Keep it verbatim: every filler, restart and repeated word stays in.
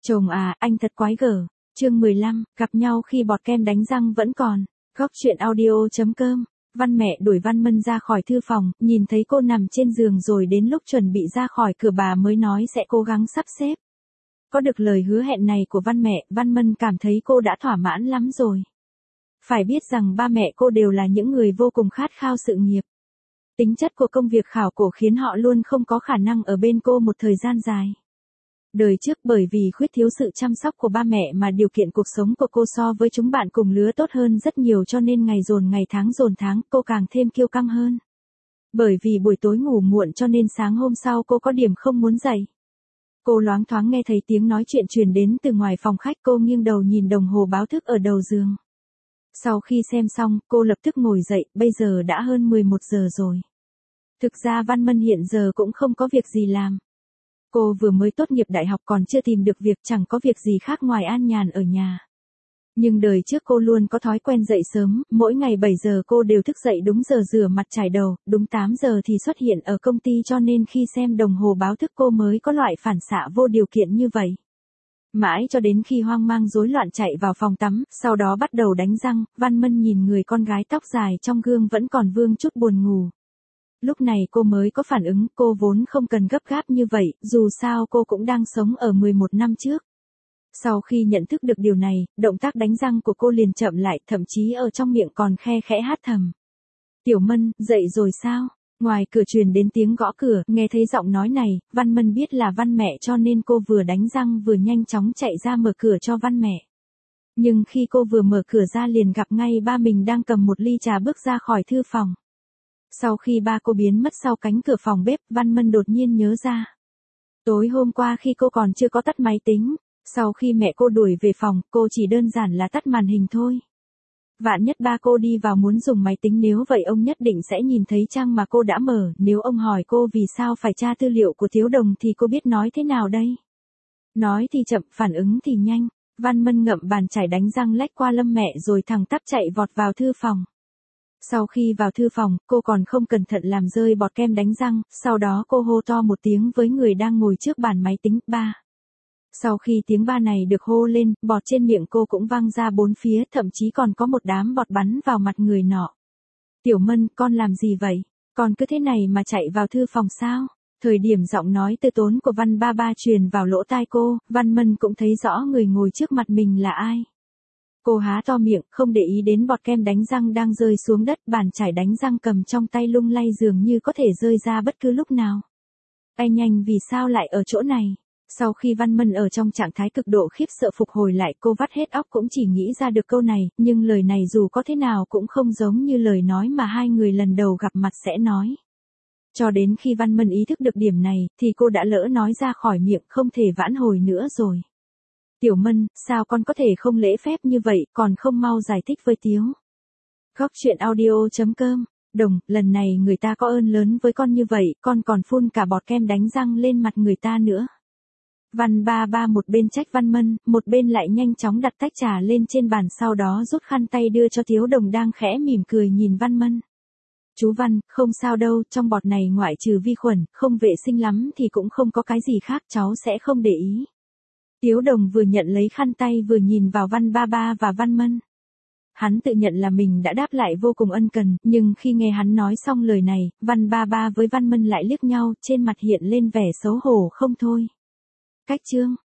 Chồng à, anh thật quái gở. Chương mười lăm, gặp nhau khi bọt kem đánh răng vẫn còn. Góc chuyện audio chấm com. Văn mẹ đuổi Văn Mân ra khỏi thư phòng, nhìn thấy cô nằm trên giường rồi đến lúc chuẩn bị ra khỏi cửa bà mới nói sẽ cố gắng sắp xếp. Có được lời hứa hẹn này của Văn mẹ, Văn Mân cảm thấy cô đã thỏa mãn lắm rồi. Phải biết rằng ba mẹ cô đều là những người vô cùng khát khao sự nghiệp. Tính chất của công việc khảo cổ khiến họ luôn không có khả năng ở bên cô một thời gian dài. Đời trước bởi vì khuyết thiếu sự chăm sóc của ba mẹ mà điều kiện cuộc sống của cô so với chúng bạn cùng lứa tốt hơn rất nhiều, cho nên ngày dồn ngày tháng dồn tháng cô càng thêm kiêu căng hơn. Bởi vì buổi tối ngủ muộn cho nên sáng hôm sau cô có điểm không muốn dậy. Cô loáng thoáng nghe thấy tiếng nói chuyện truyền đến từ ngoài phòng khách, cô nghiêng đầu nhìn đồng hồ báo thức ở đầu giường. Sau khi xem xong, cô lập tức ngồi dậy, bây giờ đã hơn mười một giờ rồi. Thực ra Văn Mân hiện giờ cũng không có việc gì làm. Cô vừa mới tốt nghiệp đại học còn chưa tìm được việc, chẳng có việc gì khác ngoài an nhàn ở nhà. Nhưng đời trước cô luôn có thói quen dậy sớm, mỗi ngày bảy giờ cô đều thức dậy đúng giờ rửa mặt chải đầu, đúng tám giờ thì xuất hiện ở công ty, cho nên khi xem đồng hồ báo thức cô mới có loại phản xạ vô điều kiện như vậy. Mãi cho đến khi hoang mang rối loạn chạy vào phòng tắm, sau đó bắt đầu đánh răng, Văn Mân nhìn người con gái tóc dài trong gương vẫn còn vương chút buồn ngủ. Lúc này cô mới có phản ứng, cô vốn không cần gấp gáp như vậy, dù sao cô cũng đang sống ở mười một năm trước. Sau khi nhận thức được điều này, động tác đánh răng của cô liền chậm lại, thậm chí ở trong miệng còn khe khẽ hát thầm. Tiểu Mân, dậy rồi sao? Ngoài cửa truyền đến tiếng gõ cửa, nghe thấy giọng nói này, Văn Mân biết là Văn mẹ, cho nên cô vừa đánh răng vừa nhanh chóng chạy ra mở cửa cho Văn mẹ. Nhưng khi cô vừa mở cửa ra liền gặp ngay ba mình đang cầm một ly trà bước ra khỏi thư phòng. Sau khi ba cô biến mất sau cánh cửa phòng bếp, Văn Mân đột nhiên nhớ ra. Tối hôm qua khi cô còn chưa có tắt máy tính, sau khi mẹ cô đuổi về phòng, cô chỉ đơn giản là tắt màn hình thôi. Vạn nhất ba cô đi vào muốn dùng máy tính, nếu vậy ông nhất định sẽ nhìn thấy trang mà cô đã mở, nếu ông hỏi cô vì sao phải tra tư liệu của Tiếu Đồng thì cô biết nói thế nào đây? Nói thì chậm, phản ứng thì nhanh. Văn Mân ngậm bàn chải đánh răng lách qua Lâm mẹ rồi thẳng tắp chạy vọt vào thư phòng. Sau khi vào thư phòng, cô còn không cẩn thận làm rơi bọt kem đánh răng, sau đó cô hô to một tiếng với người đang ngồi trước bàn máy tính, ba. Sau khi tiếng ba này được hô lên, bọt trên miệng cô cũng văng ra bốn phía, thậm chí còn có một đám bọt bắn vào mặt người nọ. Tiểu Mân, con làm gì vậy? Con cứ thế này mà chạy vào thư phòng sao? Thời điểm giọng nói từ tốn của Văn ba ba truyền vào lỗ tai cô, Văn Mân cũng thấy rõ người ngồi trước mặt mình là ai. Cô há to miệng, không để ý đến bọt kem đánh răng đang rơi xuống đất, bàn chải đánh răng cầm trong tay lung lay dường như có thể rơi ra bất cứ lúc nào. Ai nhanh, vì sao lại ở chỗ này? Sau khi Văn Mân ở trong trạng thái cực độ khiếp sợ phục hồi lại, cô vắt hết óc cũng chỉ nghĩ ra được câu này, nhưng lời này dù có thế nào cũng không giống như lời nói mà hai người lần đầu gặp mặt sẽ nói. Cho đến khi Văn Mân ý thức được điểm này, thì cô đã lỡ nói ra khỏi miệng, không thể vãn hồi nữa rồi. Tiểu Mân, sao con có thể không lễ phép như vậy, còn không mau giải thích với Tiếu. Góc chuyện audio chấm com. Đồng, lần này người ta có ơn lớn với con như vậy, con còn phun cả bọt kem đánh răng lên mặt người ta nữa. Văn ba ba một bên trách Văn Mân, một bên lại nhanh chóng đặt tách trà lên trên bàn, sau đó rút khăn tay đưa cho Tiếu Đồng đang khẽ mỉm cười nhìn Văn Mân. Chú Văn, không sao đâu, trong bọt này ngoại trừ vi khuẩn, không vệ sinh lắm thì cũng không có cái gì khác, cháu sẽ không để ý. Tiếu Đồng vừa nhận lấy khăn tay vừa nhìn vào Văn ba ba và Văn Mân. Hắn tự nhận là mình đã đáp lại vô cùng ân cần, nhưng khi nghe hắn nói xong lời này, Văn ba ba với Văn Mân lại liếc nhau, trên mặt hiện lên vẻ xấu hổ không thôi. Cách chương.